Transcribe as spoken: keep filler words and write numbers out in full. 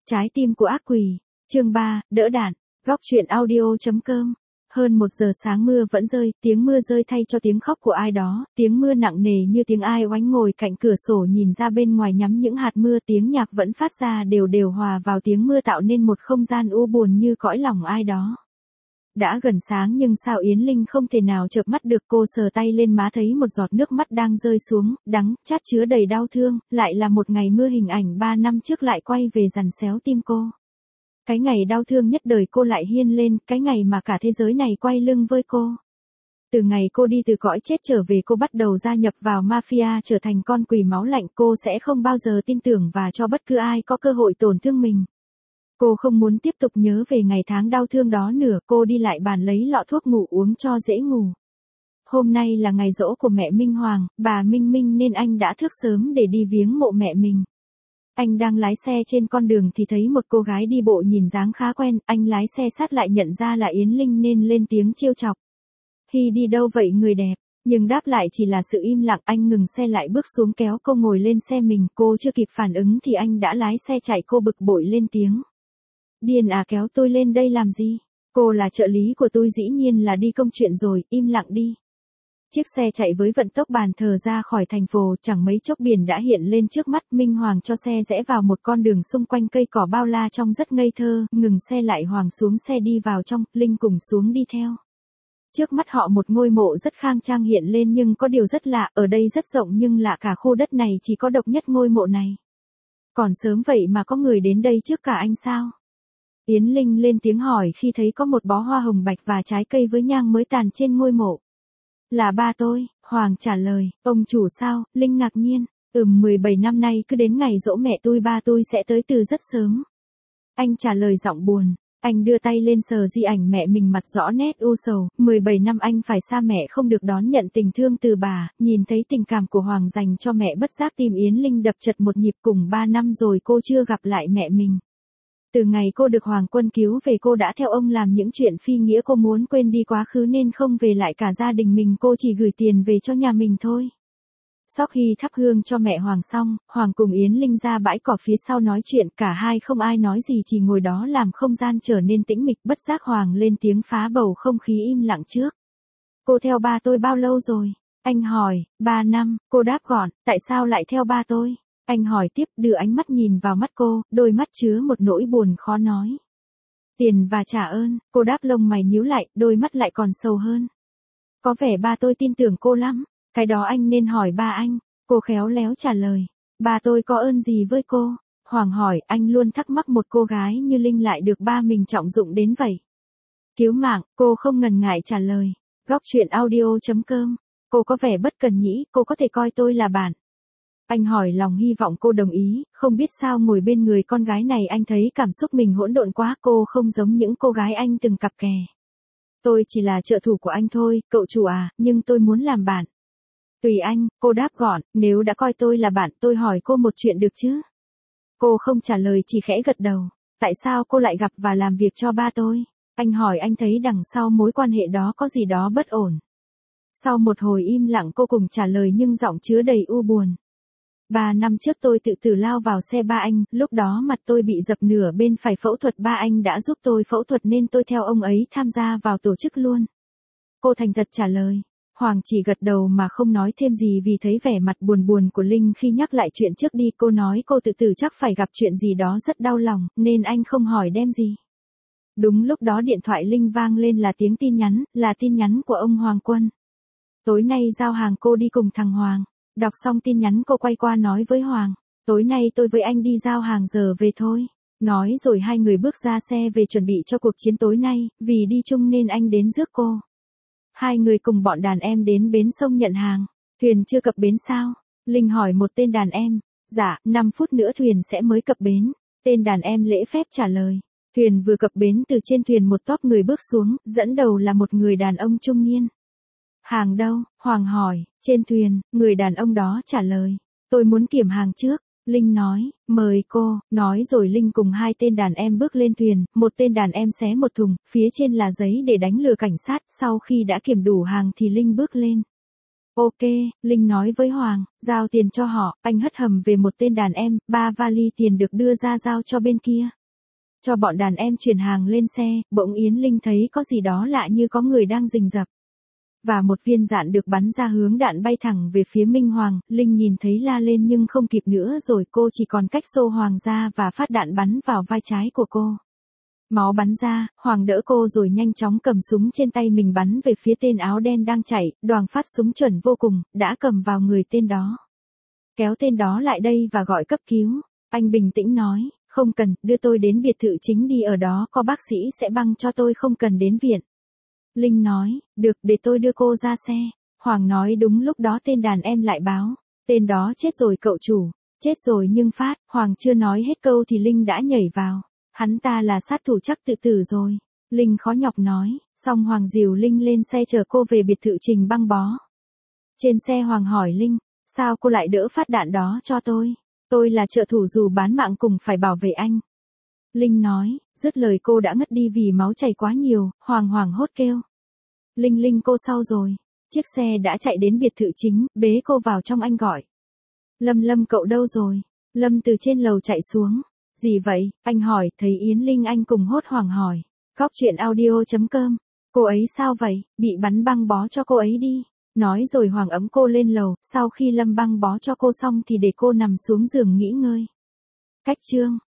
Trái tim của ác quỷ, chương ba, đỡ đạn, góc truyện audio.com. Hơn một giờ sáng mưa vẫn rơi, tiếng mưa rơi thay cho tiếng khóc của ai đó, tiếng mưa nặng nề như tiếng ai oánh ngồi cạnh cửa sổ nhìn ra bên ngoài nhắm những hạt mưa, tiếng nhạc vẫn phát ra đều đều hòa vào tiếng mưa tạo nên một không gian u buồn như cõi lòng ai đó. Đã gần sáng nhưng sao Yến Linh không thể nào chợp mắt được, cô sờ tay lên má thấy một giọt nước mắt đang rơi xuống, đắng, chát chứa đầy đau thương, lại là một ngày mưa hình ảnh ba năm trước lại quay về dằn xéo tim cô. Cái ngày đau thương nhất đời cô lại hiên lên, cái ngày mà cả thế giới này quay lưng với cô. Từ ngày cô đi từ cõi chết trở về cô bắt đầu gia nhập vào mafia trở thành con quỷ máu lạnh, cô sẽ không bao giờ tin tưởng và cho bất cứ ai có cơ hội tổn thương mình. Cô không muốn tiếp tục nhớ về ngày tháng đau thương đó nữa, cô đi lại bàn lấy lọ thuốc ngủ uống cho dễ ngủ. Hôm nay là ngày giỗ của mẹ Minh Hoàng, bà Minh Minh nên anh đã thức sớm để đi viếng mộ mẹ mình. Anh đang lái xe trên con đường thì thấy một cô gái đi bộ nhìn dáng khá quen, anh lái xe sát lại nhận ra là Yến Linh nên lên tiếng trêu chọc. Hi đi đâu vậy người đẹp, nhưng đáp lại chỉ là sự im lặng. Anh ngừng xe lại bước xuống kéo cô ngồi lên xe mình, cô chưa kịp phản ứng thì anh đã lái xe chạy, cô bực bội lên tiếng. Điên à, kéo tôi lên đây làm gì? Cô là trợ lý của tôi, dĩ nhiên là đi công chuyện rồi, im lặng đi. Chiếc xe chạy với vận tốc bàn thờ ra khỏi thành phố, chẳng mấy chốc biển đã hiện lên trước mắt. Minh Hoàng cho xe rẽ vào một con đường xung quanh cây cỏ bao la trông rất ngây thơ, ngừng xe lại, Hoàng xuống xe đi vào trong, Linh cùng xuống đi theo. Trước mắt họ một ngôi mộ rất khang trang hiện lên, nhưng có điều rất lạ, ở đây rất rộng nhưng lạ cả khu đất này chỉ có độc nhất ngôi mộ này. Còn sớm vậy mà có người đến đây trước cả anh sao? Yến Linh lên tiếng hỏi khi thấy có một bó hoa hồng bạch và trái cây với nhang mới tàn trên ngôi mộ. Là ba tôi, Hoàng trả lời. Ông chủ sao? Linh ngạc nhiên. Ừm, mười bảy năm nay cứ đến ngày giỗ mẹ tôi ba tôi sẽ tới từ rất sớm. Anh trả lời giọng buồn. Anh đưa tay lên sờ di ảnh mẹ mình, mặt rõ nét u sầu. mười bảy năm anh phải xa mẹ, không được đón nhận tình thương từ bà. Nhìn thấy tình cảm của Hoàng dành cho mẹ, bất giác tim Yến Linh đập chật một nhịp. Cùng ba năm rồi cô chưa gặp lại mẹ mình. Từ ngày cô được Hoàng Quân cứu về, cô đã theo ông làm những chuyện phi nghĩa, cô muốn quên đi quá khứ nên không về lại cả gia đình mình, cô chỉ gửi tiền về cho nhà mình thôi. Sau khi thắp hương cho mẹ Hoàng xong, Hoàng cùng Yến Linh ra bãi cỏ phía sau nói chuyện, cả hai không ai nói gì, chỉ ngồi đó làm không gian trở nên tĩnh mịch. Bất giác Hoàng lên tiếng phá bầu không khí im lặng trước. Cô theo ba tôi bao lâu rồi? Anh hỏi. Ba năm, cô đáp gọn. Tại sao lại theo ba tôi? Anh hỏi tiếp, đưa ánh mắt nhìn vào mắt cô, đôi mắt chứa một nỗi buồn khó nói. Tiền và trả ơn, cô đáp, lông mày nhíu lại, đôi mắt lại còn sâu hơn. Có vẻ ba tôi tin tưởng cô lắm, cái đó anh nên hỏi ba anh. Cô khéo léo trả lời. Ba tôi có ơn gì với cô? Hoàng hỏi, anh luôn thắc mắc một cô gái như Linh lại được ba mình trọng dụng đến vậy. Cứu mạng, cô không ngần ngại trả lời. Góc truyện audio.com. Cô có vẻ bất cần nhĩ, cô có thể coi tôi là bạn. Anh hỏi lòng hy vọng cô đồng ý, không biết sao ngồi bên người con gái này anh thấy cảm xúc mình hỗn độn quá, cô không giống những cô gái anh từng cặp kè. Tôi chỉ là trợ thủ của anh thôi, cậu chủ à, nhưng tôi muốn làm bạn. Tùy anh, cô đáp gọn, nếu đã coi tôi là bạn, tôi hỏi cô một chuyện được chứ? Cô không trả lời, chỉ khẽ gật đầu. Tại sao cô lại gặp và làm việc cho ba tôi? Anh hỏi, anh thấy đằng sau mối quan hệ đó có gì đó bất ổn. Sau một hồi im lặng cô cùng trả lời nhưng giọng chứa đầy u buồn. Ba năm trước tôi tự tử lao vào xe ba anh, lúc đó mặt tôi bị dập nửa bên phải phẫu thuật, ba anh đã giúp tôi phẫu thuật nên tôi theo ông ấy tham gia vào tổ chức luôn. Cô thành thật trả lời. Hoàng chỉ gật đầu mà không nói thêm gì vì thấy vẻ mặt buồn buồn của Linh khi nhắc lại chuyện trước đi. Cô nói cô tự tử chắc phải gặp chuyện gì đó rất đau lòng, nên anh không hỏi đem gì. Đúng lúc đó điện thoại Linh vang lên, là tiếng tin nhắn, là tin nhắn của ông Hoàng Quân. Tối nay giao hàng cô đi cùng thằng Hoàng. Đọc xong tin nhắn cô quay qua nói với Hoàng. Tối nay tôi với anh đi giao hàng giờ về thôi. Nói rồi hai người bước ra xe về chuẩn bị cho cuộc chiến tối nay, vì đi chung nên anh đến rước cô. Hai người cùng bọn đàn em đến bến sông nhận hàng. Thuyền chưa cập bến sao? Linh hỏi một tên đàn em. Dạ, năm phút nữa thuyền sẽ mới cập bến. Tên đàn em lễ phép trả lời. Thuyền vừa cập bến, từ trên thuyền một tốp người bước xuống, dẫn đầu là một người đàn ông trung niên. Hàng đâu? Hoàng hỏi. Trên thuyền, người đàn ông đó trả lời. Tôi muốn kiểm hàng trước. Linh nói, mời cô, nói rồi Linh cùng hai tên đàn em bước lên thuyền, một tên đàn em xé một thùng, phía trên là giấy để đánh lừa cảnh sát, sau khi đã kiểm đủ hàng thì Linh bước lên. Ok, Linh nói với Hoàng, giao tiền cho họ, anh hất hầm về một tên đàn em, ba vali tiền được đưa ra giao cho bên kia. Cho bọn đàn em chuyển hàng lên xe, bỗng Yến Linh thấy có gì đó lạ như có người đang rình rập. Và một viên đạn được bắn ra hướng đạn bay thẳng về phía Minh Hoàng, Linh nhìn thấy la lên nhưng không kịp nữa rồi, cô chỉ còn cách xô Hoàng ra và phát đạn bắn vào vai trái của cô. Máu bắn ra, Hoàng đỡ cô rồi nhanh chóng cầm súng trên tay mình bắn về phía tên áo đen đang chạy, Đoàng phát súng chuẩn vô cùng, đã cầm vào người tên đó. Kéo tên đó lại đây và gọi cấp cứu. Anh bình tĩnh nói, không cần, đưa tôi đến biệt thự chính đi, ở đó có bác sĩ sẽ băng cho tôi, không cần đến viện. Linh nói, được, để tôi đưa cô ra xe. Hoàng nói đúng lúc đó tên đàn em lại báo, tên đó chết rồi cậu chủ. Chết rồi nhưng Phát, Hoàng chưa nói hết câu thì Linh đã nhảy vào. Hắn ta là sát thủ chắc tự tử rồi. Linh khó nhọc nói, xong Hoàng dìu Linh lên xe chở cô về biệt thự Trình băng bó. Trên xe Hoàng hỏi Linh, sao cô lại đỡ phát đạn đó cho tôi? Tôi là trợ thủ dù bán mạng cùng phải bảo vệ anh. Linh nói, dứt lời cô đã ngất đi vì máu chảy quá nhiều, Hoàng hoảng hốt kêu. Linh Linh cô sao rồi? Chiếc xe đã chạy đến biệt thự chính, bế cô vào trong, anh gọi. Lâm Lâm cậu đâu rồi? Lâm từ trên lầu chạy xuống. Gì vậy? Anh hỏi, thấy Yến Linh anh cùng hốt hoảng hỏi. Góc chuyện audio chấm com. Cô ấy sao vậy? Bị bắn băng bó cho cô ấy đi. Nói rồi Hoàng ấm cô lên lầu, sau khi Lâm băng bó cho cô xong thì để cô nằm xuống giường nghỉ ngơi. Cách chương